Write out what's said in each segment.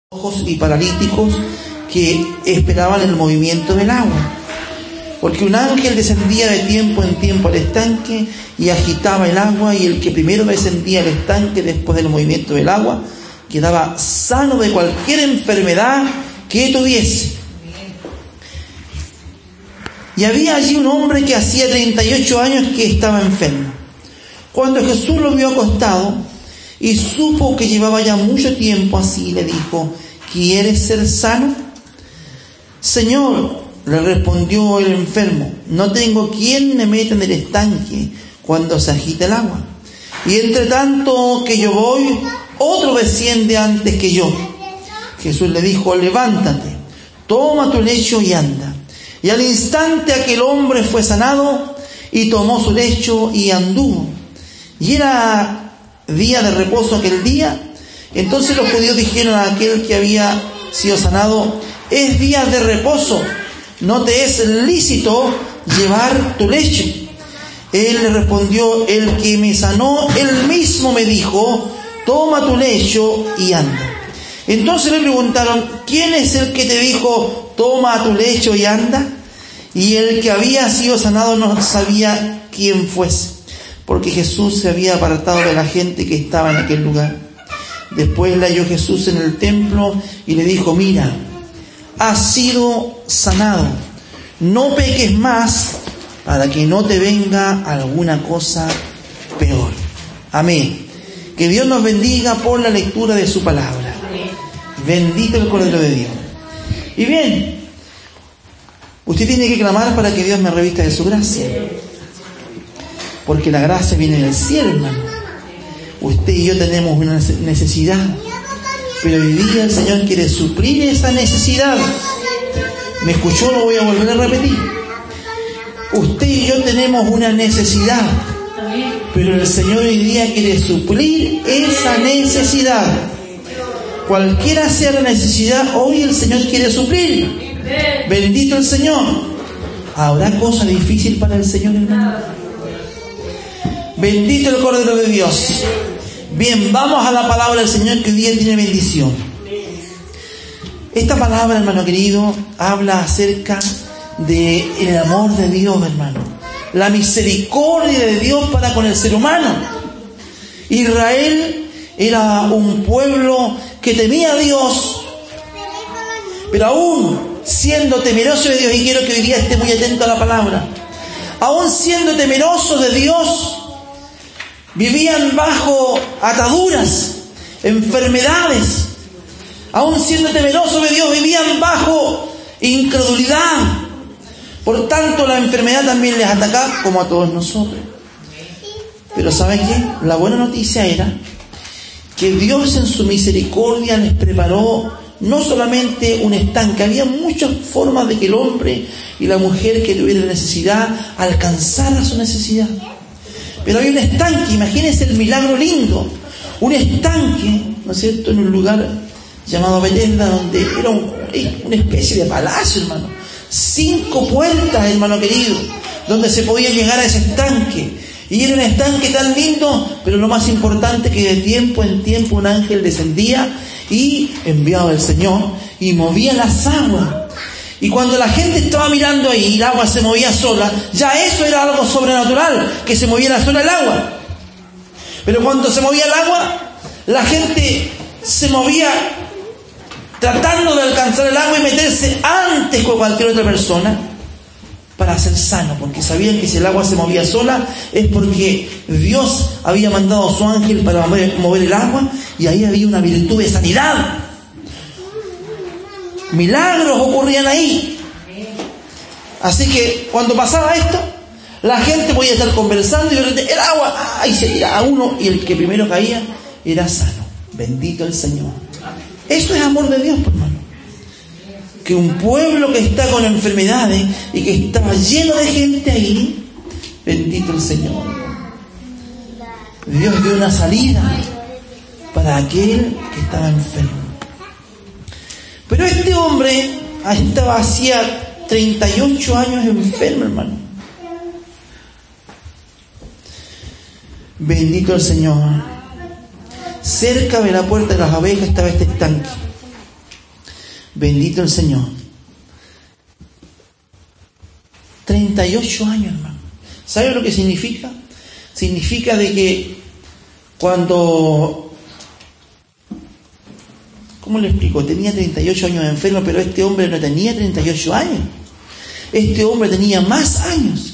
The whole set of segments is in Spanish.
cojos y paralíticos que esperaban el movimiento del agua. Porque un ángel descendía de tiempo en tiempo al estanque y agitaba el agua, y el que primero descendía al estanque después del movimiento del agua quedaba sano de cualquier enfermedad que tuviese. Y había allí un hombre que hacía 38 años que estaba enfermo. Cuando Jesús lo vio acostado y supo que llevaba ya mucho tiempo así, le dijo: ¿quieres ser sano? Señor, le respondió el enfermo, no tengo quien me meta en el estanque cuando se agita el agua. Y entre tanto que yo voy, otro desciende antes que yo. Jesús le dijo: levántate, toma tu lecho y anda. Y al instante aquel hombre fue sanado y tomó su lecho y anduvo. Y era día de reposo aquel día. Entonces los judíos dijeron a aquel que había sido sanado: es día de reposo, no te es lícito llevar tu lecho. Él le respondió: el que me sanó, él mismo me dijo: toma tu lecho y anda. Entonces le preguntaron: ¿quién es el que te dijo: toma tu lecho y anda? Y el que había sido sanado no sabía quién fuese, porque Jesús se había apartado de la gente que estaba en aquel lugar. Después le halló Jesús en el templo y le dijo: mira, has sido sanado, no peques más, para que no te venga alguna cosa peor. Amén. Que Dios nos bendiga por la lectura de su palabra. Bendito el Cordero de Dios. Y bien, usted tiene que clamar para que Dios me revista de su gracia, porque la gracia viene del cielo, hermano. Usted y yo tenemos una necesidad, pero hoy día el Señor quiere suplir esa necesidad. ¿Me escuchó? Lo voy a volver a repetir. Usted y yo tenemos una necesidad, pero el Señor hoy día quiere suplir esa necesidad. Cualquiera sea la necesidad, hoy el Señor quiere suplir. Bendito el Señor. ¿Habrá cosa difícil para el Señor, hermano? Bendito el Cordero de Dios. Bien, vamos a la palabra del Señor, que hoy día tiene bendición. Esta palabra, hermano querido, habla acerca del amor de Dios, hermano. La misericordia de Dios para con el ser humano. Israel era un pueblo que temía a Dios, pero aún siendo temeroso de Dios, y quiero que hoy día esté muy atento a la palabra, aún siendo temerosos de Dios, vivían bajo ataduras, enfermedades. Aún siendo temerosos de Dios, vivían bajo incredulidad. Por tanto, la enfermedad también les atacaba, como a todos nosotros. Pero ¿saben qué? La buena noticia era que Dios en su misericordia les preparó no solamente un estanque. Había muchas formas de que el hombre y la mujer que tuviera necesidad alcanzara su necesidad. Pero hay un estanque, imagínense el milagro lindo. Un estanque, ¿no es cierto?, en un lugar llamado Betesda, donde era una especie de palacio, hermano. 5 puertas, hermano querido, donde se podía llegar a ese estanque. Y era un estanque tan lindo, pero lo más importante, que de tiempo en tiempo un ángel descendía y enviado del Señor y movía las aguas. Y cuando la gente estaba mirando ahí, el agua se movía sola, ya eso era algo sobrenatural, que se moviera sola el agua. Pero cuando se movía el agua, la gente se movía tratando de alcanzar el agua y meterse antes que cualquier otra persona para ser sano, porque sabían que si el agua se movía sola es porque Dios había mandado a su ángel para mover el agua, y ahí había una virtud de sanidad. Milagros ocurrían ahí. Así que cuando pasaba esto, la gente podía estar conversando y de repente el agua, y se tiraba a uno, y el que primero caía era sano. Bendito el Señor. Eso es amor de Dios, hermano. Que un pueblo que está con enfermedades y que estaba lleno de gente ahí, bendito el Señor, Dios dio una salida para aquel que estaba enfermo. Pero este hombre estaba hacía 38 años enfermo, hermano. Bendito el Señor. Cerca de la puerta de las abejas estaba este estanque. Bendito el Señor. 38 años, hermano. ¿Sabe lo que significa? Significa de que cuando... ¿Cómo le explico? Tenía 38 años enfermo, pero este hombre no tenía 38 años. Este hombre tenía más años.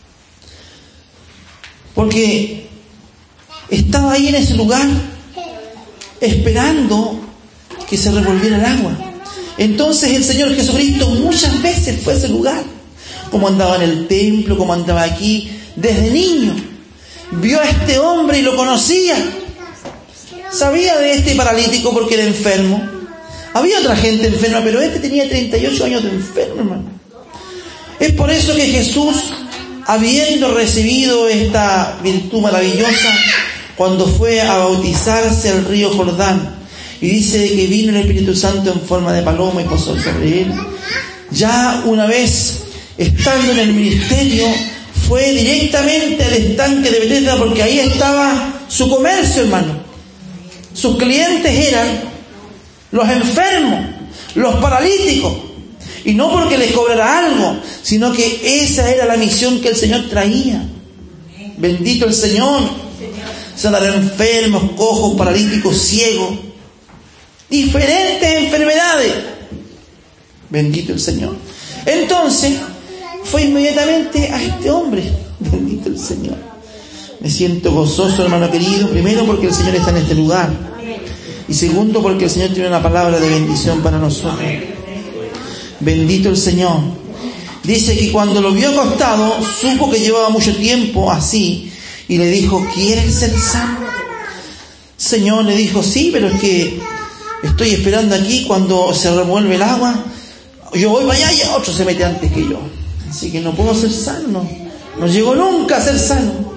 Porque estaba ahí en ese lugar esperando que se revolviera el agua. Entonces el Señor Jesucristo muchas veces fue a ese lugar. Como andaba en el templo, como andaba aquí, desde niño. Vio a este hombre y lo conocía. Sabía de este paralítico porque era enfermo. Había otra gente enferma, pero este tenía 38 años de enfermo, hermano. Es por eso que Jesús, habiendo recibido esta virtud maravillosa, cuando fue a bautizarse al río Jordán, y dice de que vino el Espíritu Santo en forma de paloma y posó sobre él, ya una vez estando en el ministerio, fue directamente al estanque de Betesda, porque ahí estaba su comercio, hermano. Sus clientes eran los enfermos, los paralíticos. Y no porque les cobrara algo, sino que esa era la misión que el Señor traía. Bendito el Señor. Sanar enfermos, cojos, paralíticos, ciegos. Diferentes enfermedades. Bendito el Señor. Entonces, fue inmediatamente a este hombre. Bendito el Señor. Me siento gozoso, hermano querido. Primero, porque el Señor está en este lugar. Y segundo, porque el Señor tiene una palabra de bendición para nosotros. Bendito el Señor. Dice que cuando lo vio acostado, supo que llevaba mucho tiempo así. Y le dijo, ¿quieres ser sano? Señor, le dijo, sí, pero es que estoy esperando aquí cuando se revuelve el agua. Yo voy para allá y otro se mete antes que yo. Así que no puedo ser sano. No llego nunca a ser sano.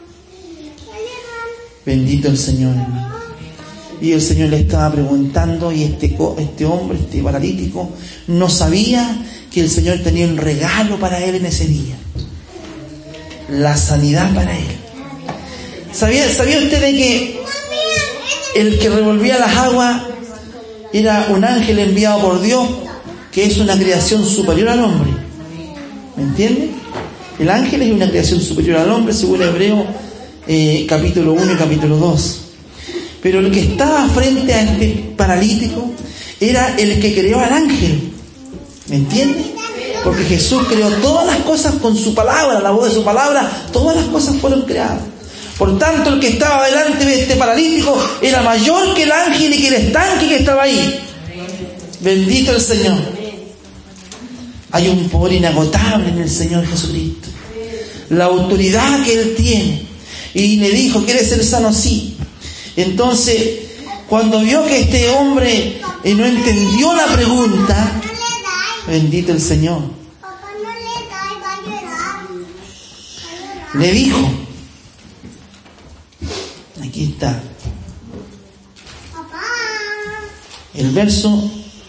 Bendito el Señor, hermano. Y el Señor le estaba preguntando, y este hombre, este paralítico, no sabía que el Señor tenía un regalo para él en ese día. La sanidad para él. ¿Sabía usted de que el que revolvía las aguas era un ángel enviado por Dios, que es una creación superior al hombre? ¿Me entiende? El ángel es una creación superior al hombre, según Hebreo capítulo 1 y capítulo 2. Pero el que estaba frente a este paralítico era el que creó al ángel. ¿Me entiende? Porque Jesús creó todas las cosas con su palabra, la voz de su palabra, todas las cosas fueron creadas. Por tanto, el que estaba delante de este paralítico era mayor que el ángel y que el estanque que estaba ahí. Bendito el Señor. Hay un poder inagotable en el Señor Jesucristo. La autoridad que Él tiene. Y le dijo, ¿quieres ser sano? Sí. Entonces, cuando vio que este hombre no entendió la pregunta, bendito el Señor, le dijo, aquí está, el verso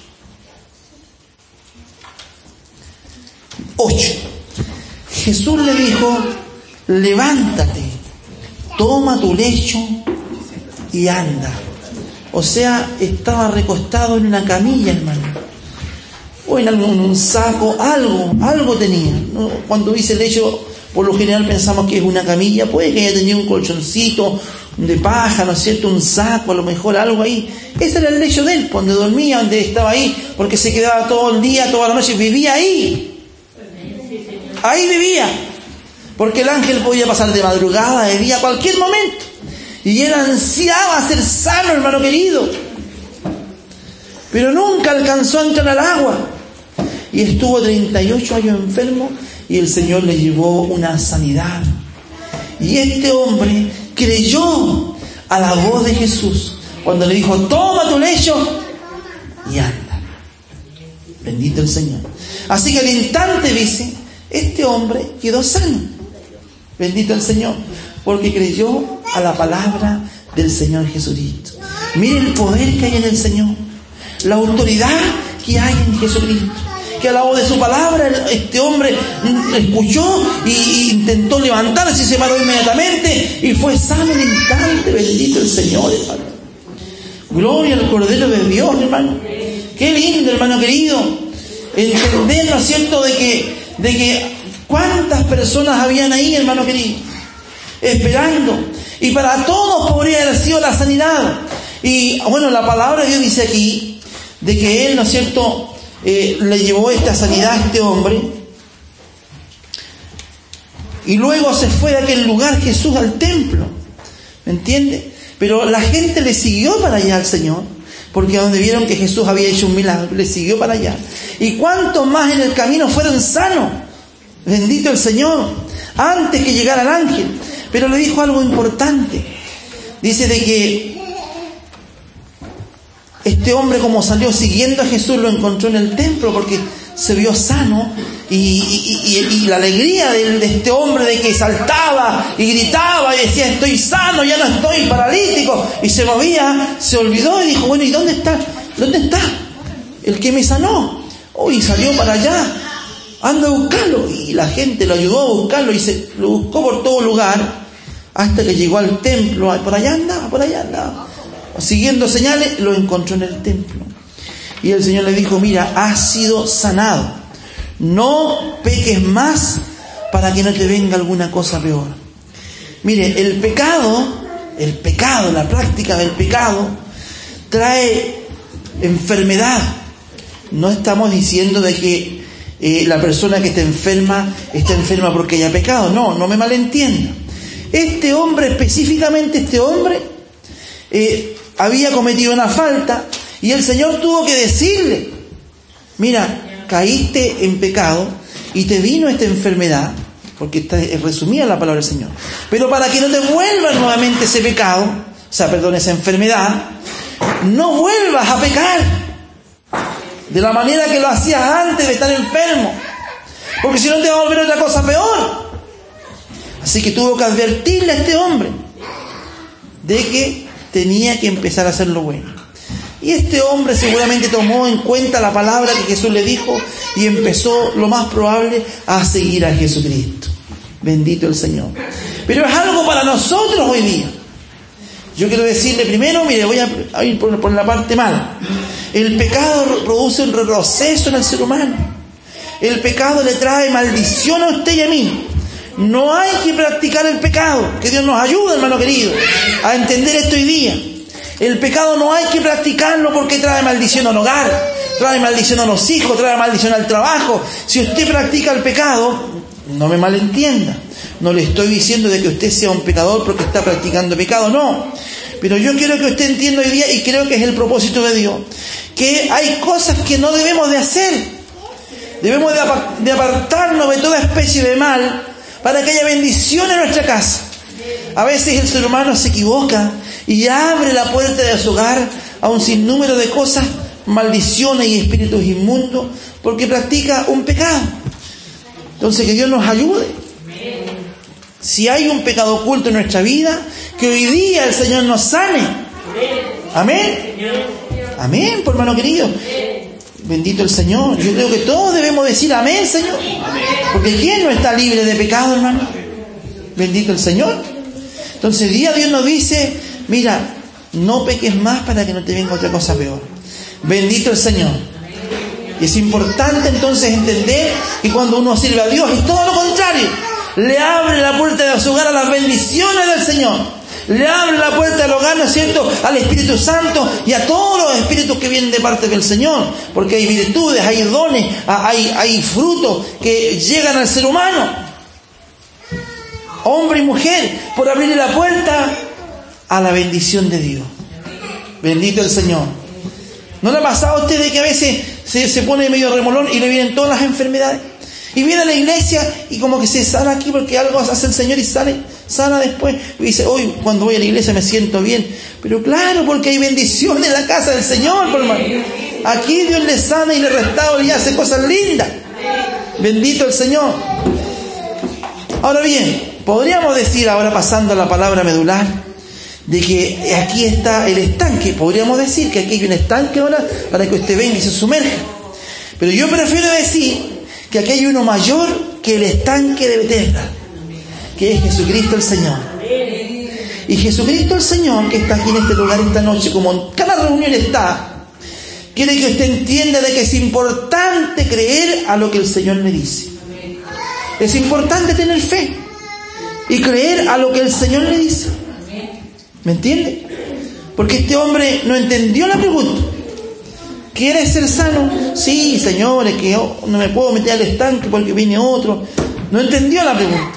8. Jesús le dijo, levántate, toma tu lecho y anda. O sea, estaba recostado en una camilla, hermano, o en un saco, algo tenía, ¿no? Cuando dice lecho, por lo general pensamos que es una camilla. Puede que haya tenido un colchoncito de paja, ¿no es cierto? Un saco, a lo mejor algo ahí. Ese era el lecho de él, donde dormía, donde estaba ahí, porque se quedaba todo el día, toda la noche, vivía ahí. Ahí vivía, porque el ángel podía pasar de madrugada, de día, a cualquier momento. Y él ansiaba ser sano, hermano querido. Pero nunca alcanzó a entrar al agua. Y estuvo 38 años enfermo, y el Señor le llevó una sanidad. Y este hombre creyó a la voz de Jesús cuando le dijo, toma tu lecho y anda. Bendito el Señor. Así que al instante, dice, este hombre quedó sano. Bendito el Señor, porque creyó a la palabra del Señor Jesucristo. Mire el poder que hay en el Señor, la autoridad que hay en Jesucristo, que a la voz de su palabra este hombre escuchó y intentó levantarse y se paró inmediatamente y fue sano en instante. Bendito el Señor, hermano. Gloria al Cordero de Dios, hermano. Qué lindo, hermano querido, entender, ¿no es cierto?, de que cuántas personas habían ahí, hermano querido, esperando. Y para todos podría haber sido la sanidad. Y bueno, la palabra de Dios dice aquí, de que Él, ¿no es cierto?, le llevó esta sanidad a este hombre. Y luego se fue de aquel lugar Jesús al templo. ¿Me entiende? Pero la gente le siguió para allá al Señor, porque donde vieron que Jesús había hecho un milagro, le siguió para allá. Y cuántos más en el camino fueron sanos. Bendito el Señor, antes que llegara el ángel. Pero le dijo algo importante. Dice de que este hombre, como salió siguiendo a Jesús, lo encontró en el templo porque se vio sano. Y la alegría de este hombre, de que saltaba y gritaba y decía: estoy sano, ya no estoy paralítico, y se movía, se olvidó y dijo: bueno, ¿y dónde está el que me sanó? Y salió para allá, anda a buscarlo. Y la gente lo ayudó a buscarlo y lo buscó por todo lugar hasta que llegó al templo. Por allá andaba, siguiendo señales, lo encontró en el templo. Y el Señor le dijo: mira, has sido sanado. No peques más para que no te venga alguna cosa peor. Mire, el pecado, la práctica del pecado, trae enfermedad. No estamos diciendo de que la persona que está enferma porque haya pecado. No me malentienda. Este hombre, específicamente había cometido una falta y el Señor tuvo que decirle: mira, caíste en pecado y te vino esta enfermedad, porque está resumida la palabra del Señor, pero para que no te vuelva nuevamente ese pecado, esa enfermedad, no vuelvas a pecar de la manera que lo hacías antes de estar enfermo, porque si no te va a volver otra cosa peor. Así que tuvo que advertirle a este hombre de que tenía que empezar a hacer lo bueno. Y este hombre seguramente tomó en cuenta la palabra que Jesús le dijo y empezó, lo más probable, a seguir a Jesucristo. Bendito el Señor. Pero es algo para nosotros hoy día. Yo quiero decirle primero, mire, voy a ir por la parte mala. El pecado produce un retroceso en el ser humano. El pecado le trae maldición a usted y a mí. No hay que practicar el pecado. Que Dios nos ayude, hermano querido, a entender esto hoy día. El pecado no hay que practicarlo porque trae maldición al hogar, trae maldición a los hijos, trae maldición al trabajo. Si usted practica el pecado, no me malentienda, no le estoy diciendo de que usted sea un pecador porque está practicando pecado, no. Pero yo quiero que usted entienda hoy día, y creo que es el propósito de Dios, que hay cosas que no debemos de hacer. Debemos de apartarnos de toda especie de mal para que haya bendición en nuestra casa. A veces el ser humano se equivoca y abre la puerta de su hogar a un sinnúmero de cosas, maldiciones y espíritus inmundos, porque practica un pecado. Entonces, que Dios nos ayude. Si hay un pecado oculto en nuestra vida, que hoy día el Señor nos sane. Amén. Amén, por hermano querido. Bendito el Señor. Yo creo que todos debemos decir amén, Señor. Porque ¿quién no está libre de pecado, hermano? Bendito el Señor. Entonces, día Dios nos dice: mira, no peques más para que no te venga otra cosa peor. Bendito el Señor. Y es importante entonces entender que cuando uno sirve a Dios es todo lo contrario. Le abre la puerta de su hogar a las bendiciones del Señor. Le abre la puerta del hogar, ¿no es cierto?, al Espíritu Santo y a todos los espíritus que vienen de parte del Señor. Porque hay virtudes, hay dones, hay frutos que llegan al ser humano, hombre y mujer, por abrirle la puerta a la bendición de Dios. Bendito el Señor. ¿No le ha pasado a usted de que a veces se pone medio remolón y le vienen todas las enfermedades? Y viene a la iglesia y como que se sana aquí porque algo hace el Señor y sana después. Y dice: hoy cuando voy a la iglesia me siento bien. Pero claro, porque hay bendición en la casa del Señor, por hermano. Aquí Dios le sana y le restaura y hace cosas lindas. Bendito el Señor. Ahora bien, podríamos decir, ahora pasando a la palabra medular, de que aquí está el estanque. Podríamos decir que aquí hay un estanque ahora para que usted venga y se sumerja. Pero yo prefiero decir que aquí hay uno mayor que el estanque de Betesda, que es Jesucristo el Señor. Y Jesucristo el Señor, que está aquí en este lugar esta noche, como en cada reunión está, quiere que usted entienda de que es importante creer a lo que el Señor le dice. Es importante tener fe y creer a lo que el Señor le dice. ¿Me entiende? Porque este hombre no entendió la pregunta. ¿Quieres ser sano? Sí, Señor, es que yo no me puedo meter al estanque porque viene otro. No entendió la pregunta.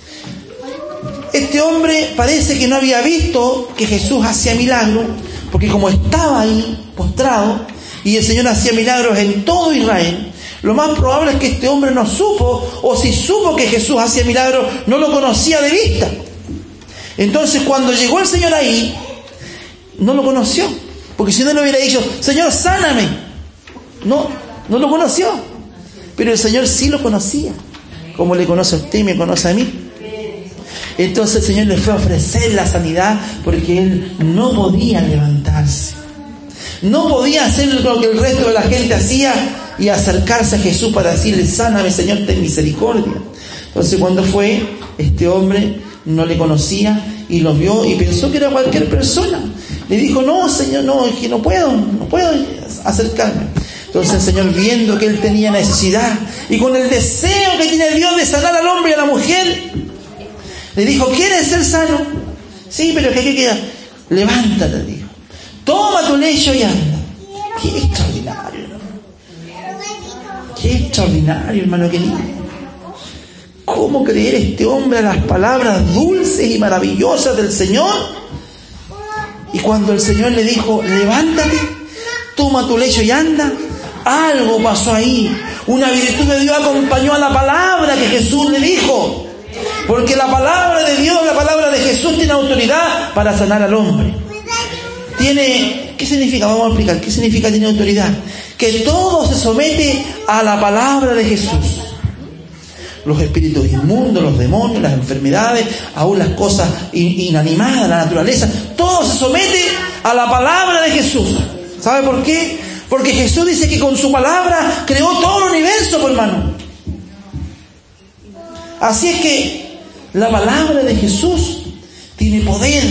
Este hombre parece que no había visto que Jesús hacía milagros, porque como estaba ahí postrado y el Señor hacía milagros en todo Israel, lo más probable es que este hombre no supo, o si supo que Jesús hacía milagros, no lo conocía de vista. Entonces cuando llegó el Señor ahí, no lo conoció, porque si no le hubiera dicho, Señor, sáname, no lo conoció. Pero el Señor sí lo conocía, como le conoce a usted y me conoce a mí. Entonces el Señor le fue a ofrecer la sanidad, porque él no podía levantarse, no podía hacer lo que el resto de la gente hacía y acercarse a Jesús para decirle, sáname, Señor, ten misericordia. Entonces cuando fue, este hombre no le conocía y lo vio y pensó que era cualquier persona. Le dijo, no, Señor, no, es que no puedo acercarme. Entonces el Señor, viendo que él tenía necesidad y con el deseo que tiene Dios de sanar al hombre y a la mujer, le dijo, ¿quieres ser sano? Sí, pero ¿qué queda? Levántate, dijo. Toma tu lecho y anda. Qué extraordinario, ¿no? Qué extraordinario, hermano querido. ¿Cómo creer este hombre a las palabras dulces y maravillosas del Señor? Y cuando el Señor le dijo, levántate, toma tu lecho y anda, algo pasó ahí. Una virtud de Dios acompañó a la palabra que Jesús le dijo. Porque la palabra de Dios, la palabra de Jesús tiene autoridad para sanar al hombre. ¿Qué significa? Vamos a explicar. ¿Qué significa tiene autoridad? Que todo se somete a la palabra de Jesús. Los espíritus inmundos, los demonios, las enfermedades, aún las cosas inanimadas, la naturaleza, todo se somete a la palabra de Jesús. ¿Sabe por qué? Porque Jesús dice que con su palabra creó todo el universo, hermano. Así es que la palabra de Jesús tiene poder.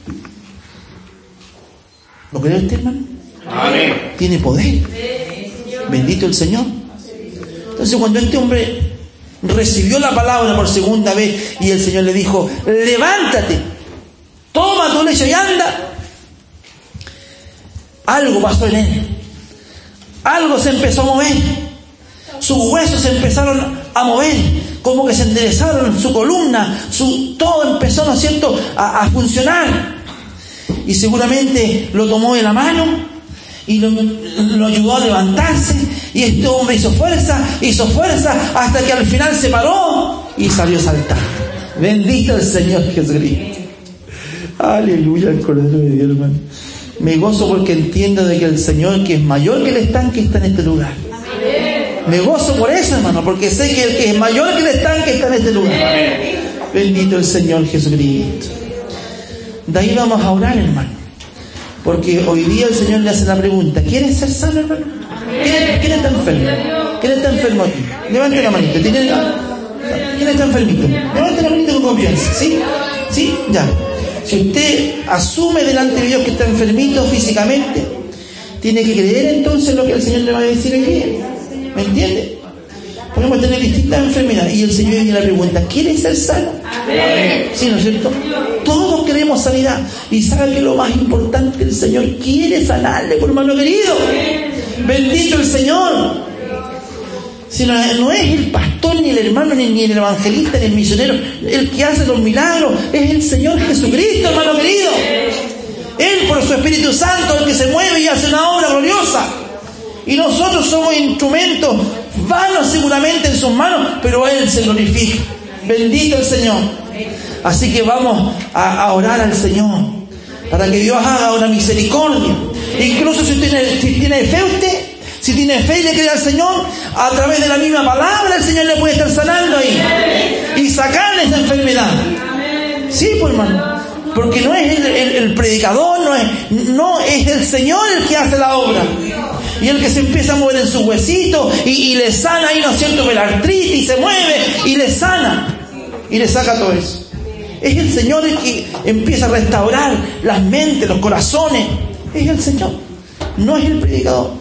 ¿Lo cree usted, hermano? Amén. Tiene poder. Bendito el Señor. Entonces cuando este hombre recibió la palabra por segunda vez y el Señor le dijo, levántate, toma tu lecho y anda, algo pasó en él. Algo se empezó a mover. Sus huesos se empezaron a mover, como que se enderezaron, su columna, todo empezó, ¿no es cierto?, a funcionar. Y seguramente lo tomó de la mano y lo ayudó a levantarse. Y este hombre hizo fuerza, hasta que al final se paró y salió saltando. Bendito el Señor Jesucristo. Aleluya, el Cordero de Dios, hermano. Me gozo porque entiendo de que el Señor, que es mayor que el estanque, está en este lugar. Me gozo por eso, hermano, porque sé que el que es mayor que el estanque está en este lugar. Bendito el Señor Jesucristo. De ahí vamos a orar, hermano, porque hoy día el Señor le hace la pregunta, ¿quieres ser sano, hermano? ¿Quién está enfermo? ¿Quién está enfermo aquí? Levante la manita. ¿Quién está enfermito? Levante la manita con confianza. ¿Sí? ¿Sí? Ya. Si usted asume delante de Dios que está enfermito físicamente, tiene que creer entonces lo que el Señor le va a decir hoy día. ¿Me entiende? Podemos tener distintas enfermedades y el Señor viene la pregunta, ¿quieres ser sano? ¿Sí, no es cierto? Todos queremos sanidad. Y sabe que lo más importante, el Señor quiere sanarle, por hermano querido. Bendito el Señor. Si no es el pastor, ni el hermano, ni el evangelista, ni el misionero el que hace los milagros, es el Señor Jesucristo, hermano querido. Él, por su Espíritu Santo, el que se mueve y hace una obra gloriosa. Y nosotros somos instrumentos vanos seguramente en sus manos, pero Él se glorifica. Bendito el Señor. Así que vamos a orar al Señor para que Dios haga una misericordia. Incluso si tiene fe usted, si tiene fe y le cree al Señor, a través de la misma palabra el Señor le puede estar sanando ahí y sacarle esa enfermedad. Sí, pues, hermano, porque no es el predicador, no es el Señor el que hace la obra. Y el que se empieza a mover en sus huesitos y le sana ahí, ¿no es cierto?, la artritis, se mueve y le sana y le saca todo eso. Es el Señor el que empieza a restaurar las mentes, los corazones. Es el Señor, no es el predicador.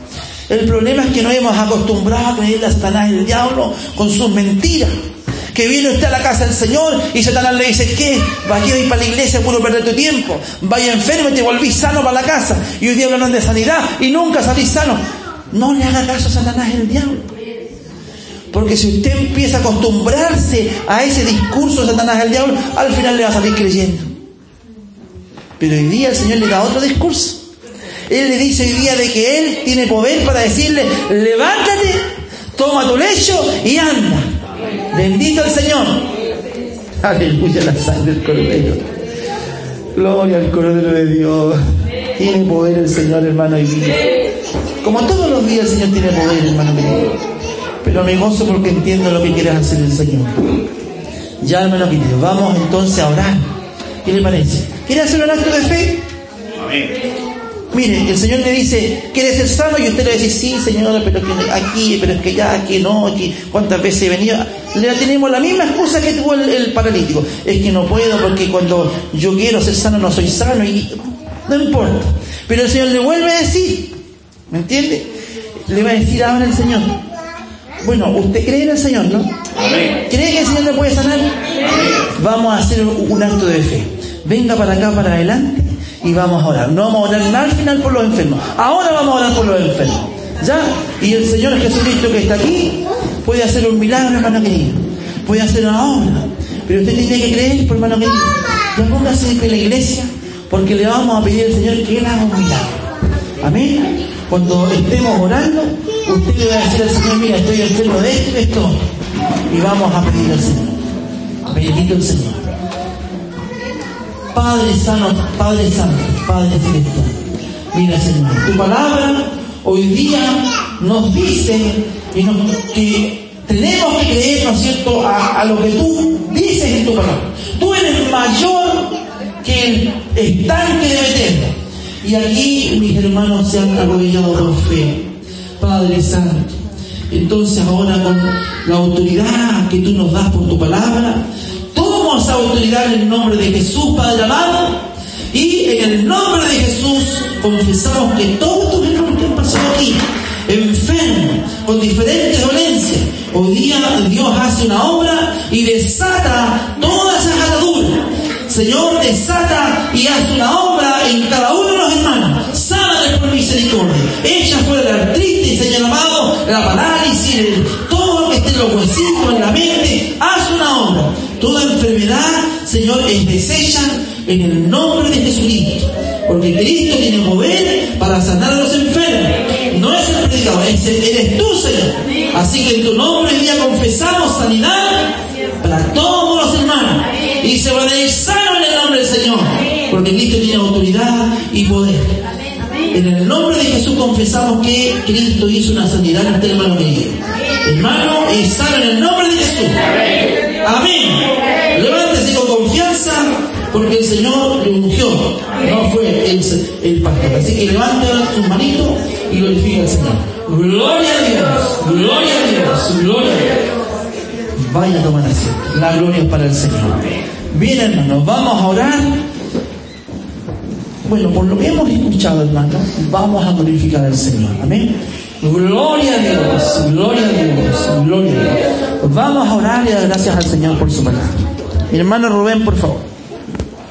El problema es que nos hemos acostumbrado a creerle a Satanás, el diablo, con sus mentiras. Que viene usted a la casa del Señor y Satanás le dice: ¿qué? Vaya a ir para la iglesia, puro perder tu tiempo. Vaya enfermo y te volví sano para la casa. Y hoy día hablan de sanidad y nunca salís sano. No le haga caso a Satanás, el diablo. Porque si usted empieza a acostumbrarse a ese discurso de Satanás, el diablo, al final le va a salir creyendo. Pero hoy día el Señor le da otro discurso. Él le dice hoy día de que Él tiene poder para decirle: levántate, toma tu lecho y anda. Bendito el Señor. Aleluya, la sangre del Cordero. Gloria al Cordero de Dios. Tiene poder el Señor, hermano, hoy día. Como todos los días el Señor tiene poder, hermano querido. Pero me gozo porque entiendo lo que quiere hacer el Señor. Ya, hermano querido, vamos entonces a orar. ¿Qué le parece? ¿Quiere hacer un acto de fe? Amén. Mire, el Señor le dice: ¿quieres ser sano? Y usted le dice: sí, Señor, pero que aquí, pero es que ya, aquí no, aquí. ¿Cuántas veces he venido? Le tenemos la misma excusa que tuvo el paralítico: es que no puedo, porque cuando yo quiero ser sano no soy sano, y no importa. Pero el Señor le vuelve a decir, ¿me entiende? Le va a decir ahora el Señor: bueno, usted cree en el Señor, ¿no? Amén. ¿Cree que el Señor le puede sanar? Amén. Vamos a hacer un acto de fe. Venga para acá, para adelante, y vamos a orar. No vamos a orar nada al final por los enfermos. Ahora vamos a orar por los enfermos. ¿Ya? Y el Señor Jesucristo que está aquí puede hacer un milagro, hermano querido. Puede hacer una obra. Pero usted tiene que creer, hermano querido. Ya póngase en la iglesia, porque le vamos a pedir al Señor que Él haga un milagro. Amén. Cuando estemos orando, usted le va a decir al Señor: mira, estoy enfermo de esto y de esto. Y vamos a pedir al Señor. Bendito el Señor. Padre Santo, Padre Celestial. Mira, Señor, tu palabra hoy día nos dice que tenemos que creer, ¿no es cierto?, a lo que tú dices en tu palabra. Tú eres mayor que el estanque de Bethesda. Y aquí mis hermanos se han arrodillado por fe. Padre Santo, entonces ahora con la autoridad que tú nos das por tu palabra, tomo esa autoridad en el nombre de Jesús, Padre amado, y en el nombre de Jesús confesamos que todos estos hermanos que han pasado aquí, enfermos, con diferentes dolencias, hoy día Dios hace una obra y desata todas esas ataduras. Señor, desata y hace una obra en cada uno de los hermanos. Sánales por misericordia. Echa fuera la artritis, Señor amado, la parálisis, todo lo que esté en los huesitos, en la mente. Haz una obra. Toda enfermedad, Señor, es deshecha en el nombre de Jesucristo. Porque Cristo tiene poder para sanar a los enfermos. No es el predicador, eres tú, Señor. Así que en tu nombre hoy día confesamos sanidad para todos los hermanos. Y se van a ir sanos en el nombre del Señor. Porque Cristo tiene autoridad y poder. En el nombre de Jesús confesamos que Cristo hizo una sanidad en este hermano querido. Hermano, es sano en el nombre de Jesús. Amén. Levántese con confianza, porque el Señor le ungió, no fue el pastor. Así que levante sus manitos y glorifique al Señor. Gloria a Dios, gloria a Dios, gloria a Dios. Vaya a tomar asiento. La gloria es para el Señor. Bien, hermanos, vamos a orar. Bueno, por lo que hemos escuchado, hermanos, vamos a glorificar al Señor. Amén. Gloria a Dios, gloria a Dios, gloria a Dios. Vamos a orar y a dar gracias al Señor por su palabra. Mi hermano Rubén, por favor.